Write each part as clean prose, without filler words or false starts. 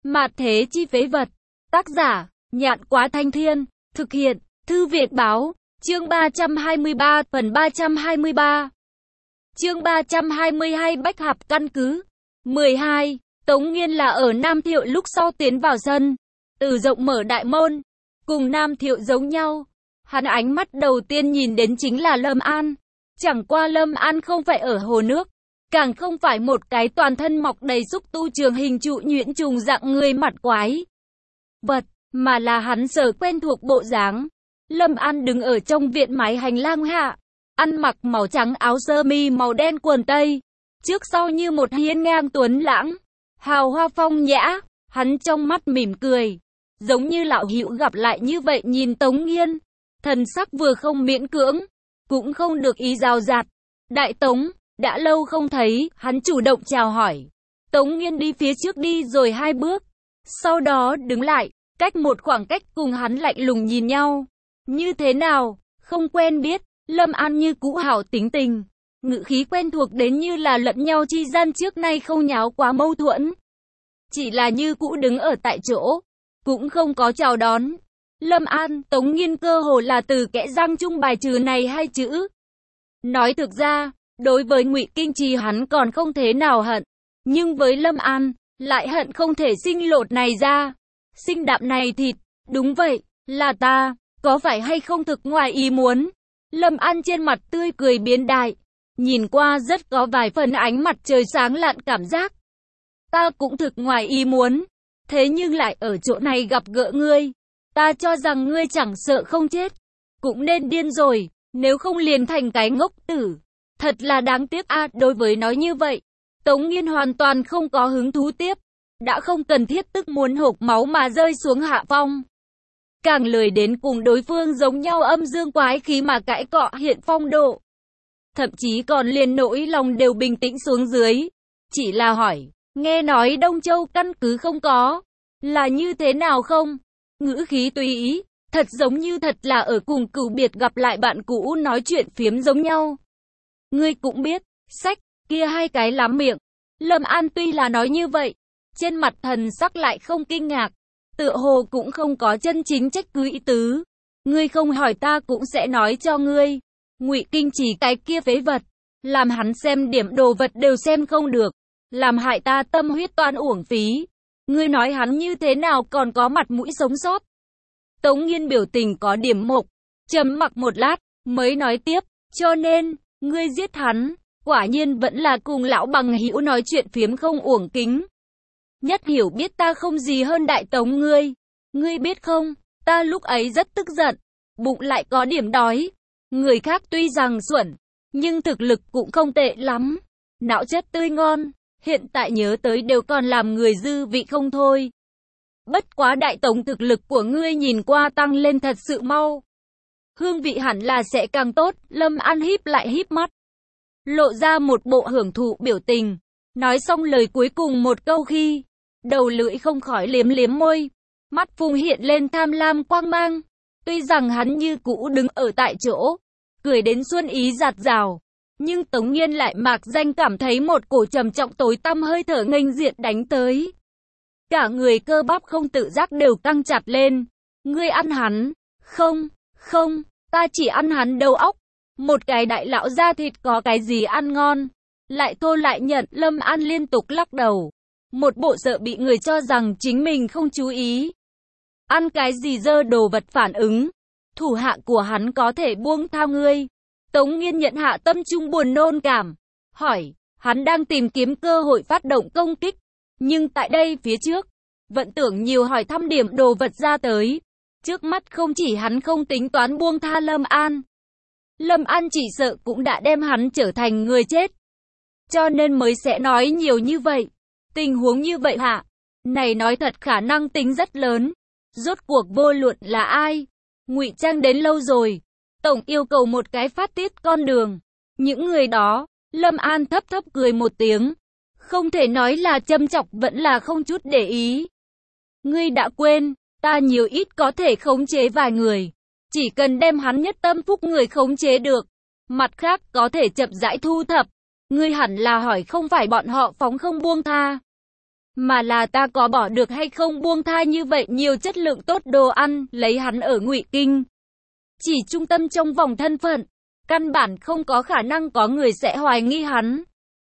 Mạt thế chi phế vật. Tác giả, Nhạn Quá Thanh Thiên. Thực hiện, Thư Việt Báo. Chương 323, phần 323. Chương 322 Bách Hạp căn cứ. 12. Tống Nghiên là ở Nam Thiệu lúc sau tiến vào sân. Từ rộng mở đại môn. Cùng Nam Thiệu giống nhau. Hắn ánh mắt đầu tiên nhìn đến chính là Lâm An. Chẳng qua Lâm An không phải ở hồ nước. Càng không phải một cái toàn thân mọc đầy xúc tu trường hình trụ nhuyễn trùng dạng người mặt quái vật, mà là hắn sở quen thuộc bộ dáng. Lâm An đứng ở trong viện mái hành lang hạ, ăn mặc màu trắng áo sơ mi màu đen quần tây, trước sau như một hiên ngang tuấn lãng, hào hoa phong nhã. Hắn trong mắt mỉm cười, giống như lão hữu gặp lại như vậy nhìn Tống Nghiên, thần sắc vừa không miễn cưỡng, cũng không được ý rào rạt. Đại Tống, đã lâu không thấy, hắn chủ động chào hỏi. Tống Nghiên đi phía trước đi rồi 2 bước, sau đó đứng lại, cách một khoảng cách cùng hắn lạnh lùng nhìn nhau. Như thế nào, không quen biết. Lâm An như cũ hảo tính tình, ngữ khí quen thuộc đến như là lẫn nhau chi gian trước nay không nháo quá mâu thuẫn. Chỉ là như cũ đứng ở tại chỗ, cũng không có chào đón. Lâm An, Tống Nghiên cơ hồ là từ kẽ răng chung bài trừ này 2 chữ. Nói thực ra, đối với Ngụy Kinh Trì hắn còn không thế nào hận, nhưng với Lâm An, lại hận không thể sinh lột này ra. Sinh đạm này thịt, đúng vậy, là ta, có phải hay không thực ngoài ý muốn. Lâm An trên mặt tươi cười biến đại, nhìn qua rất có vài phần ánh mặt trời sáng lạn cảm giác. Ta cũng thực ngoài ý muốn, thế nhưng lại ở chỗ này gặp gỡ ngươi. Ta cho rằng ngươi chẳng sợ không chết, cũng nên điên rồi, nếu không liền thành cái ngốc tử. Thật là đáng tiếc a. Đối với nói như vậy, Tống Nghiên hoàn toàn không có hứng thú tiếp, đã không cần thiết tức muốn hộc máu mà rơi xuống hạ phong. Càng lười đến cùng đối phương giống nhau âm dương quái khí mà cãi cọ hiện phong độ. Thậm chí còn liền nỗi lòng đều bình tĩnh xuống dưới. Chỉ là hỏi, nghe nói Đông Châu căn cứ không có, là như thế nào không? Ngữ khí tùy ý, thật giống như thật là ở cùng cửu biệt gặp lại bạn cũ nói chuyện phiếm giống nhau. Ngươi cũng biết, sách, kia 2 cái lắm miệng. Lâm An tuy là nói như vậy, trên mặt thần sắc lại không kinh ngạc, tựa hồ cũng không có chân chính trách cứ ý tứ. Ngươi không hỏi ta cũng sẽ nói cho ngươi. Ngụy Kinh Trì cái kia phế vật, làm hắn xem điểm đồ vật đều xem không được, làm hại ta tâm huyết toàn uổng phí. Ngươi nói hắn như thế nào còn có mặt mũi sống sót? Tống Nghiên biểu tình có điểm mộc, trầm mặc một lát, mới nói tiếp, cho nên, ngươi giết hắn, quả nhiên vẫn là cùng lão bằng hữu nói chuyện phiếm không uổng kính. Nhất hiểu biết ta không gì hơn Đại Tống ngươi. Ngươi biết không, ta lúc ấy rất tức giận, bụng lại có điểm đói. Người khác tuy rằng xuẩn, nhưng thực lực cũng không tệ lắm. Não chất tươi ngon, hiện tại nhớ tới đều còn làm người dư vị không thôi. Bất quá Đại Tống thực lực của ngươi nhìn qua tăng lên thật sự mau. Hương vị hẳn là sẽ càng tốt. Lâm An híp lại híp mắt, lộ ra một bộ hưởng thụ biểu tình. Nói xong lời cuối cùng một câu khi, đầu lưỡi không khỏi liếm liếm môi, mắt phùng hiện lên tham lam quang mang. Tuy rằng hắn như cũ đứng ở tại chỗ, cười đến xuân ý dạt dào, nhưng Tống Nghiên lại mạc danh cảm thấy một cổ trầm trọng tối tăm hơi thở nghênh diện đánh tới. Cả người cơ bắp không tự giác đều căng chặt lên. Ngươi ăn hắn? Không, không, ta chỉ ăn hắn đầu óc. Một cái đại lão da thịt có cái gì ăn ngon? Lại thô lại nhận. Lâm An liên tục lắc đầu, một bộ sợ bị người cho rằng chính mình không chú ý. Ăn cái gì dơ đồ vật phản ứng. Thủ hạ của hắn có thể buông tha ngươi. Tống Nghiên nhận hạ tâm trung buồn nôn cảm, hỏi, hắn đang tìm kiếm cơ hội phát động công kích. Nhưng tại đây phía trước, vẫn tưởng nhiều hỏi thăm điểm đồ vật ra tới. Trước mắt không chỉ hắn không tính toán buông tha Lâm An, Lâm An chỉ sợ cũng đã đem hắn trở thành người chết. Cho nên mới sẽ nói nhiều như vậy. Tình huống như vậy hả? Này nói thật khả năng tính rất lớn. Rốt cuộc vô luận là ai, ngụy trang đến lâu rồi, tổng yêu cầu một cái phát tiết con đường. Những người đó, Lâm An thấp thấp cười một tiếng. Không thể nói là châm chọc, vẫn là không chút để ý. Ngươi đã quên, ta nhiều ít có thể khống chế vài người. Chỉ cần đem hắn nhất tâm phúc người khống chế được, mặt khác có thể chậm rãi thu thập. Ngươi hẳn là hỏi không phải bọn họ phóng không buông tha, mà là ta có bỏ được hay không buông tha như vậy nhiều chất lượng tốt đồ ăn, lấy hắn ở Ngụy Kinh. Chỉ trung tâm trong vòng thân phận, căn bản không có khả năng có người sẽ hoài nghi hắn.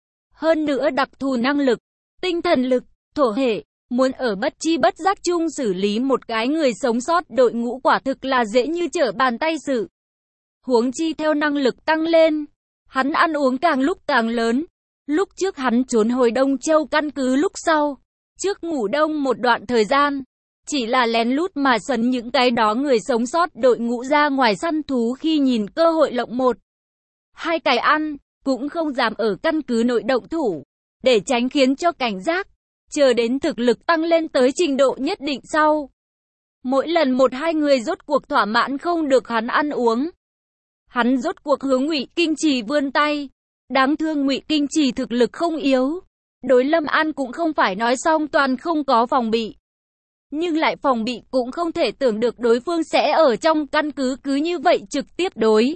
Hơn nữa đặc thù năng lực, tinh thần lực, thổ hệ, muốn ở bất chi bất giác chung xử lý một cái người sống sót đội ngũ quả thực là dễ như trở bàn tay sự. Huống chi theo năng lực tăng lên, hắn ăn uống càng lúc càng lớn. Lúc trước hắn trốn hồi Đông Châu căn cứ lúc sau, trước ngủ đông một đoạn thời gian, chỉ là lén lút mà sấn những cái đó người sống sót đội ngũ ra ngoài săn thú khi nhìn cơ hội lộng một. Hai cái ăn, cũng không dám ở căn cứ nội động thủ, để tránh khiến cho cảnh giác, chờ đến thực lực tăng lên tới trình độ nhất định sau. Mỗi lần một hai người rốt cuộc thỏa mãn không được hắn ăn uống. Hắn rốt cuộc hướng Ngụy Kinh Trì vươn tay. Đáng thương Ngụy Kinh Trì thực lực không yếu. Đối Lâm An cũng không phải nói xong toàn không có phòng bị. Nhưng lại phòng bị cũng không thể tưởng được đối phương sẽ ở trong căn cứ cứ như vậy trực tiếp đối.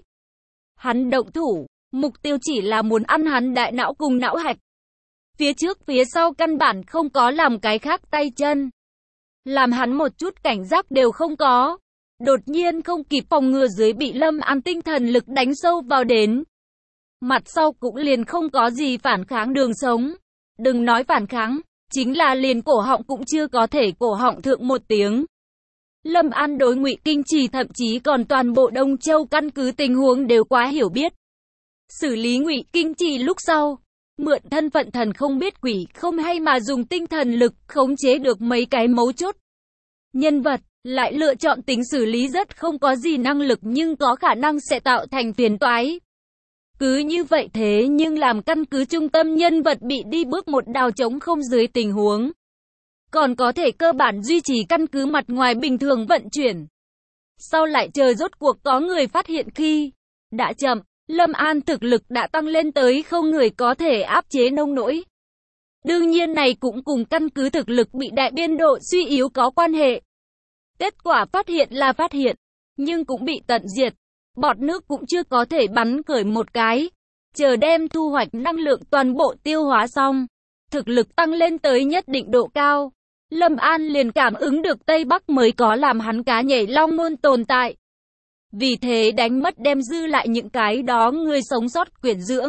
Hắn động thủ, mục tiêu chỉ là muốn ăn hắn đại não cùng não hạch. Phía trước phía sau căn bản không có làm cái khác tay chân. Làm hắn một chút cảnh giác đều không có. Đột nhiên không kịp phòng ngừa dưới bị Lâm An tinh thần lực đánh sâu vào đến. Mặt sau cũng liền không có gì phản kháng đường sống. Đừng nói phản kháng, chính là liền cổ họng cũng chưa có thể cổ họng thượng một tiếng. Lâm An đối Ngụy Kinh Trì thậm chí còn toàn bộ Đông Châu căn cứ tình huống đều quá hiểu biết. Xử lý Ngụy Kinh Trì lúc sau, mượn thân phận thần không biết quỷ không hay mà dùng tinh thần lực khống chế được mấy cái mấu chốt. Nhân vật, lại lựa chọn tính xử lý rất không có gì năng lực nhưng có khả năng sẽ tạo thành phiền toái. Cứ như vậy thế nhưng làm căn cứ trung tâm nhân vật bị đi bước một đào trống không dưới tình huống. Còn có thể cơ bản duy trì căn cứ mặt ngoài bình thường vận chuyển. Sau lại chờ rốt cuộc có người phát hiện khi đã chậm, Lâm An thực lực đã tăng lên tới không người có thể áp chế nông nỗi. Đương nhiên này cũng cùng căn cứ thực lực bị đại biên độ suy yếu có quan hệ. Kết quả phát hiện là phát hiện, nhưng cũng bị tận diệt. Bọt nước cũng chưa có thể bắn khởi một cái. Chờ đem thu hoạch năng lượng toàn bộ tiêu hóa xong. Thực lực tăng lên tới nhất định độ cao. Lâm An liền cảm ứng được Tây Bắc mới có làm hắn cá nhảy long môn tồn tại. Vì thế đánh mất đem dư lại những cái đó người sống sót quyển dưỡng.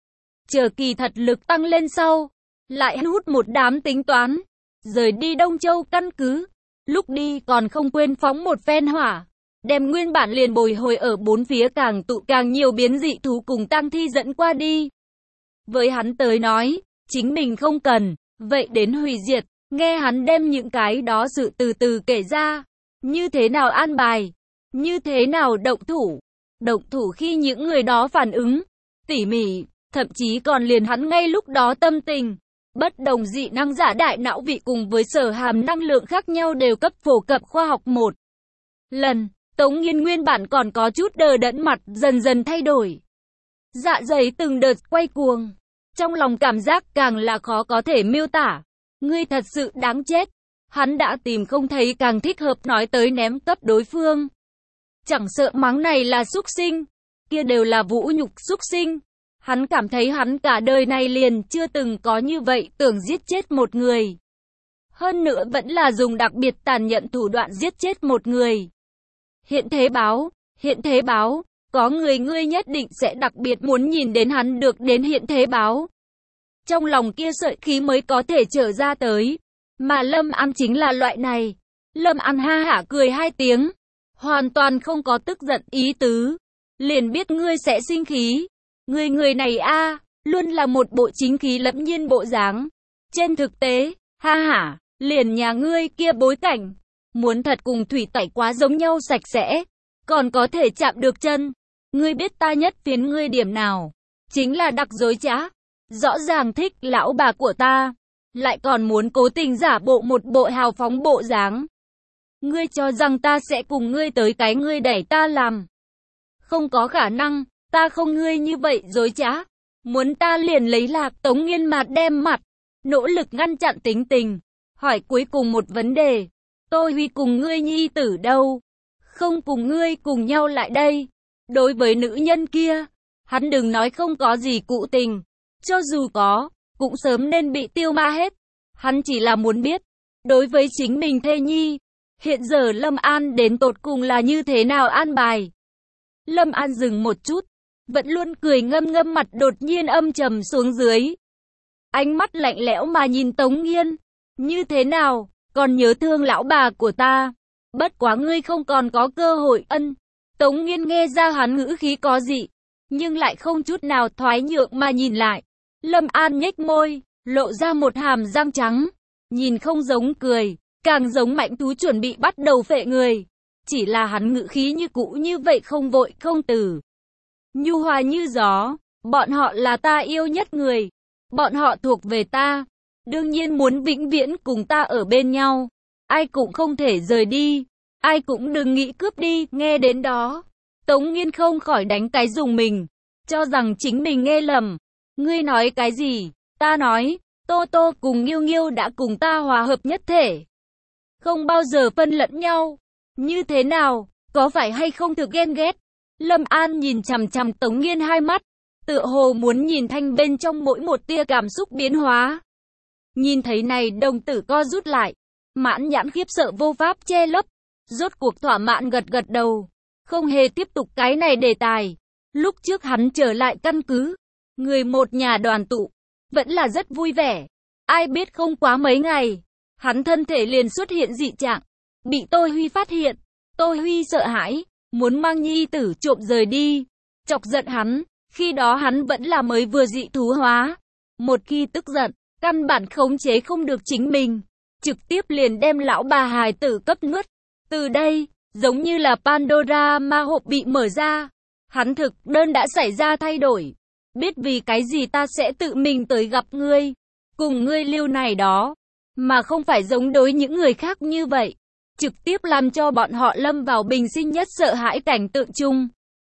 Chờ kỳ thật lực tăng lên sau. Lại hút một đám tính toán. Rời đi Đông Châu căn cứ. Lúc đi còn không quên phóng một phen hỏa. Đem nguyên bản liền bồi hồi ở bốn phía càng tụ càng nhiều biến dị thú cùng tang thi dẫn qua đi. Với hắn tới nói, chính mình không cần, vậy đến hủy diệt, nghe hắn đem những cái đó sự từ từ kể ra. Như thế nào an bài, như thế nào động thủ khi những người đó phản ứng, tỉ mỉ, thậm chí còn liền hắn ngay lúc đó tâm tình. Bất đồng dị năng giả đại não vị cùng với sở hàm năng lượng khác nhau đều cấp phổ cập khoa học một lần. Tống Nghiên nguyên bản còn có chút đờ đẫn mặt dần dần thay đổi. Dạ dày từng đợt quay cuồng. Trong lòng cảm giác càng là khó có thể miêu tả. Ngươi thật sự đáng chết. Hắn đã tìm không thấy càng thích hợp nói tới ném cấp đối phương. Chẳng sợ mắng này là súc sinh. Kia đều là vũ nhục súc sinh. Hắn cảm thấy hắn cả đời này liền chưa từng có như vậy tưởng giết chết một người. Hơn nữa vẫn là dùng đặc biệt tàn nhẫn thủ đoạn giết chết một người. Hiện thế báo, có người ngươi nhất định sẽ đặc biệt muốn nhìn đến hắn được đến hiện thế báo. Trong lòng kia sợi khí mới có thể trở ra tới. Mà Lâm An chính là loại này. Lâm An ha hả cười hai tiếng. Hoàn toàn không có tức giận ý tứ. Liền biết ngươi sẽ sinh khí. Người này luôn là một bộ chính khí lẫm nhiên bộ dáng. Trên thực tế, ha hả, liền nhà ngươi kia bối cảnh. Muốn thật cùng thủy tẩy quá giống nhau sạch sẽ, còn có thể chạm được chân. Ngươi biết ta nhất phiến ngươi điểm nào? Chính là đặc dối trá. Rõ ràng thích lão bà của ta, lại còn muốn cố tình giả bộ một bộ hào phóng bộ dáng. Ngươi cho rằng ta sẽ cùng ngươi tới cái ngươi đẩy ta làm. Không có khả năng, ta không ngươi như vậy dối trá. Muốn ta liền lấy lạc. Tống Nghiên mặt đem mặt, nỗ lực ngăn chặn tính tình. Hỏi cuối cùng một vấn đề. Tô Huy cùng ngươi nhi tử đâu? Không cùng ngươi cùng nhau lại đây. Đối với nữ nhân kia, hắn đừng nói không có gì cụ tình. Cho dù có, cũng sớm nên bị tiêu ma hết. Hắn chỉ là muốn biết, đối với chính mình thê nhi, hiện giờ Lâm An đến tột cùng là như thế nào an bài. Lâm An dừng một chút, vẫn luôn cười ngâm ngâm, mặt đột nhiên âm trầm xuống dưới. Ánh mắt lạnh lẽo mà nhìn Tống Nghiên, như thế nào, còn nhớ thương lão bà của ta, bất quá ngươi không còn có cơ hội. Tống Nghiên nghe ra hắn ngữ khí có dị, nhưng lại không chút nào thoái nhượng mà nhìn lại. Lâm An nhếch môi, lộ ra một hàm răng trắng, nhìn không giống cười, càng giống mãnh thú chuẩn bị bắt đầu phệ người. Chỉ là hắn ngữ khí như cũ như vậy, không vội không từ, nhu hòa như gió. Bọn họ là ta yêu nhất người, bọn họ thuộc về ta, đương nhiên muốn vĩnh viễn cùng ta ở bên nhau, ai cũng không thể rời đi, ai cũng đừng nghĩ cướp đi. Nghe đến đó, Tống Nghiên không khỏi đánh cái rùng mình, cho rằng chính mình nghe lầm. Ngươi nói cái gì? Ta nói, Tô Tô cùng Nghiêu Nghiêu đã cùng ta hòa hợp nhất thể, không bao giờ phân lẫn nhau. Như thế nào, có phải hay không thực ghen ghét? Lâm An nhìn chằm chằm Tống Nghiên hai mắt, tựa hồ muốn nhìn thanh bên trong mỗi một tia cảm xúc biến hóa. Nhìn thấy này, đồng tử co rút lại, mãn nhãn khiếp sợ vô pháp che lấp, rốt cuộc thỏa mãn gật gật đầu, không hề tiếp tục cái này đề tài. Lúc trước hắn trở lại căn cứ, người một nhà đoàn tụ, vẫn là rất vui vẻ. Ai biết không quá mấy ngày, hắn thân thể liền xuất hiện dị trạng, bị Tô Huy phát hiện. Tô Huy sợ hãi, muốn mang nhi tử trộm rời đi, chọc giận hắn. Khi đó hắn vẫn là mới vừa dị thú hóa, một khi tức giận, căn bản khống chế không được chính mình, trực tiếp liền đem lão bà hài tử cấp nuốt. Từ đây, giống như là Pandora ma hộp bị mở ra, hắn thực đơn đã xảy ra thay đổi. Biết vì cái gì ta sẽ tự mình tới gặp ngươi, cùng ngươi lưu này đó, mà không phải giống đối những người khác như vậy, trực tiếp làm cho bọn họ lâm vào bình sinh nhất sợ hãi cảnh tượng chung.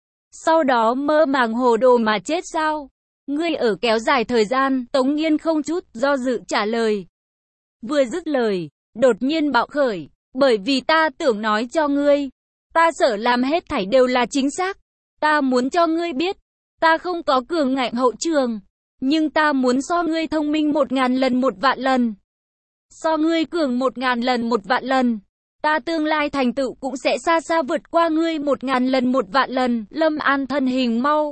Sau đó mơ màng hồ đồ mà chết sao? Ngươi ở kéo dài thời gian. Tống Nghiên không chút do dự trả lời. Vừa dứt lời, đột nhiên bạo khởi, bởi vì ta tưởng nói cho ngươi, ta sợ làm hết thảy đều là chính xác. Ta muốn cho ngươi biết, ta không có cường ngạnh hậu trường, nhưng ta muốn so ngươi thông minh 1000 lần 1.000.000 lần. So ngươi cường 1000 lần 1.000.000 lần. Ta tương lai thành tựu cũng sẽ xa xa vượt qua ngươi 1000 lần 1.000.000 lần. Lâm An thân hình mau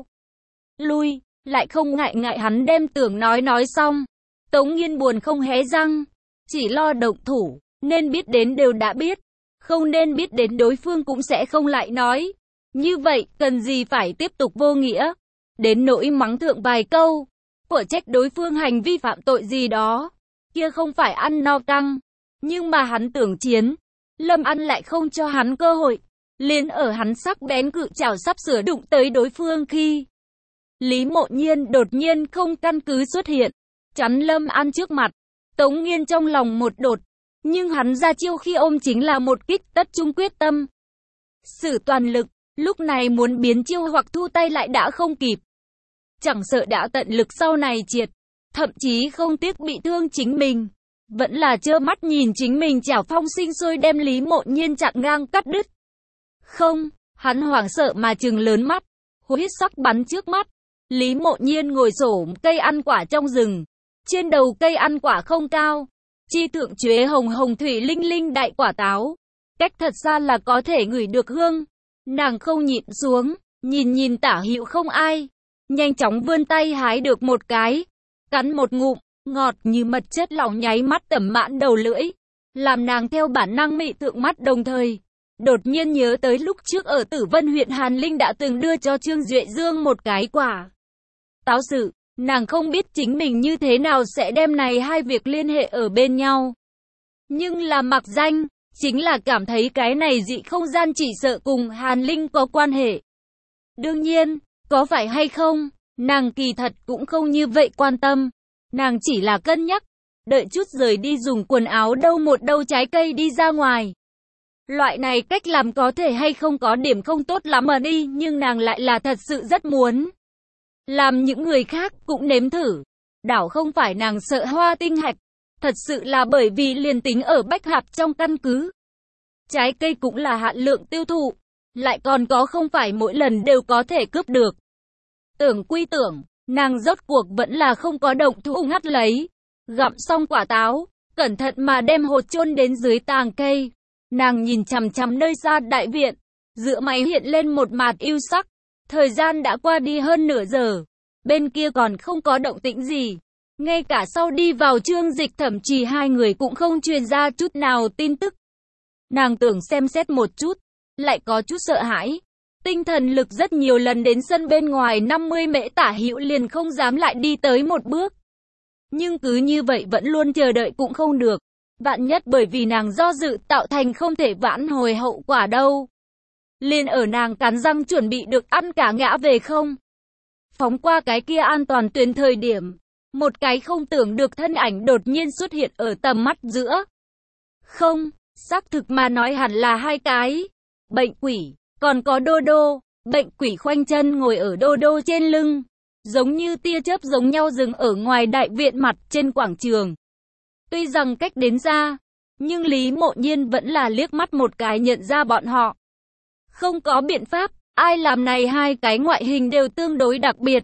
lui, lại không ngại hắn đem tưởng nói xong. Tống Nghiên buồn không hé răng, chỉ lo động thủ, nên biết đến đều đã biết, không nên biết đến đối phương cũng sẽ không lại nói. Như vậy, cần gì phải tiếp tục vô nghĩa, đến nỗi mắng thượng vài câu, của trách đối phương hành vi phạm tội gì đó, kia không phải ăn no căng. Nhưng mà hắn tưởng chiến, Lâm An lại không cho hắn cơ hội, liền ở hắn sắc bén cự chảo sắp sửa đụng tới đối phương khi Lý Mộ Nhiên đột nhiên không căn cứ xuất hiện, chắn Lâm An trước mặt. Tống Nghiên trong lòng một đột, nhưng hắn ra chiêu khi ôm chính là một kích tất trung quyết tâm, sử toàn lực, lúc này muốn biến chiêu hoặc thu tay lại đã không kịp. Chẳng sợ đã tận lực sau này triệt, thậm chí không tiếc bị thương chính mình, vẫn là trơ mắt nhìn chính mình chảo phong sinh sôi đem Lý Mộ Nhiên chặn ngang cắt đứt. Không, hắn hoảng sợ mà trừng lớn mắt, huyết sắc bắn trước mắt. Lý Mộ Nhiên ngồi xổm cây ăn quả trong rừng, trên đầu cây ăn quả không cao, chi thượng chuế hồng hồng thủy linh linh đại quả táo, cách thật xa là có thể ngửi được hương. Nàng không nhịn xuống, nhìn tả hữu không ai, nhanh chóng vươn tay hái được một cái, cắn một ngụm, ngọt như mật chất lỏng nháy mắt tẩm mãn đầu lưỡi, làm nàng theo bản năng mị tượng mắt, đồng thời đột nhiên nhớ tới lúc trước ở Tử Vân huyện Hàn Linh đã từng đưa cho Trương Duệ Dương một cái quả táo sự. Nàng không biết chính mình như thế nào sẽ đem này hai việc liên hệ ở bên nhau, nhưng là mặc danh, chính là cảm thấy cái này dị không gian chỉ sợ cùng Hàn Linh có quan hệ. Đương nhiên, có phải hay không, nàng kỳ thật cũng không như vậy quan tâm. Nàng chỉ là cân nhắc, đợi chút rời đi dùng quần áo đâu một đâu trái cây đi ra ngoài. Loại này cách làm có thể hay không có điểm không tốt lắm mà đi, nhưng nàng lại là thật sự rất muốn làm những người khác cũng nếm thử. Đảo không phải nàng sợ hoa tinh hạch, thật sự là bởi vì liền tính ở Bách Hạp trong căn cứ, trái cây cũng là hạn lượng tiêu thụ, lại còn có không phải mỗi lần đều có thể cướp được. Tưởng quy tưởng, nàng rốt cuộc vẫn là không có động thủ ngắt lấy, gặm xong quả táo, cẩn thận mà đem hột chôn đến dưới tàng cây. Nàng nhìn chằm chằm nơi xa đại viện, giữa mày hiện lên một mạt yêu sắc. Thời gian đã qua đi hơn nửa giờ, bên kia còn không có động tĩnh gì. Ngay cả sau đi vào Trương Dịch thậm chí hai người cũng không truyền ra chút nào tin tức. Nàng tưởng xem xét một chút, lại có chút sợ hãi. Tinh thần lực rất nhiều lần đến sân bên ngoài 50 mễ tả hữu liền không dám lại đi tới một bước. Nhưng cứ như vậy vẫn luôn chờ đợi cũng không được. Vạn nhất bởi vì nàng do dự tạo thành không thể vãn hồi hậu quả đâu. Liền ở nàng cắn răng chuẩn bị được ăn cả ngã về không. Phóng qua cái kia an toàn tuyến thời điểm. Một cái không tưởng được thân ảnh đột nhiên xuất hiện ở tầm mắt giữa. Không, xác thực mà nói hẳn là hai cái. Bệnh quỷ, còn có Đô Đô. Bệnh quỷ khoanh chân ngồi ở Đô Đô trên lưng. Giống như tia chớp giống nhau dừng ở ngoài đại viện mặt trên quảng trường. Tuy rằng cách đến xa, nhưng Lý Mộ Nhiên vẫn là liếc mắt một cái nhận ra bọn họ. Không có biện pháp, ai làm này hai cái ngoại hình đều tương đối đặc biệt.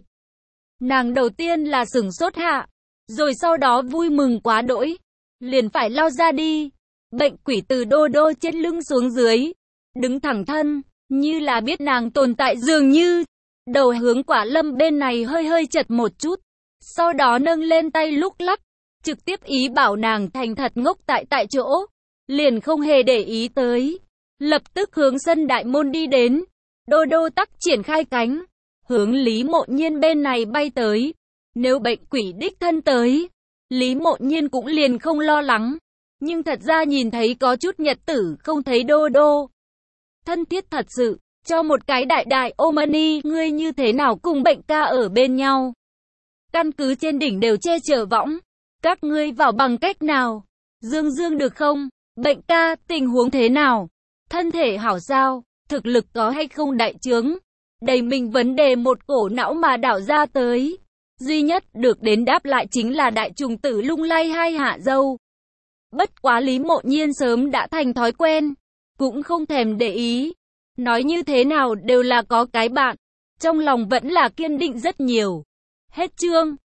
Nàng đầu tiên là sửng sốt hạ, rồi sau đó vui mừng quá đỗi, liền phải lao ra đi. Bệnh quỷ từ Đô Đô trên lưng xuống dưới, đứng thẳng thân, như là biết nàng tồn tại dường như. Đầu hướng Quả Lâm bên này hơi hơi chật một chút, sau đó nâng lên tay lúc lắc, trực tiếp ý bảo nàng thành thật ngốc tại chỗ, liền không hề để ý tới. Lập tức hướng sân đại môn đi đến, Đô Đô tắc triển khai cánh, hướng Lý Mộ Nhiên bên này bay tới. Nếu bệnh quỷ đích thân tới, Lý Mộ Nhiên cũng liền không lo lắng. Nhưng thật ra nhìn thấy có chút nhật tử không thấy Đô Đô. Thân thiết thật sự, cho một cái đại Omani, ngươi như thế nào cùng bệnh ca ở bên nhau? Căn cứ trên đỉnh đều che chở võng, các ngươi vào bằng cách nào? Dương được không? Bệnh ca, tình huống thế nào? Thân thể hảo sao? Thực lực có hay không đại trướng? Đầy mình vấn đề một cổ não mà đảo ra tới. Duy nhất được đến đáp lại chính là đại trùng tử lung lay hai hạ dâu. Bất quá Lý Mộ Nhiên sớm đã thành thói quen, cũng không thèm để ý. Nói như thế nào đều là có cái bạn, trong lòng vẫn là kiên định rất nhiều. Hết chương.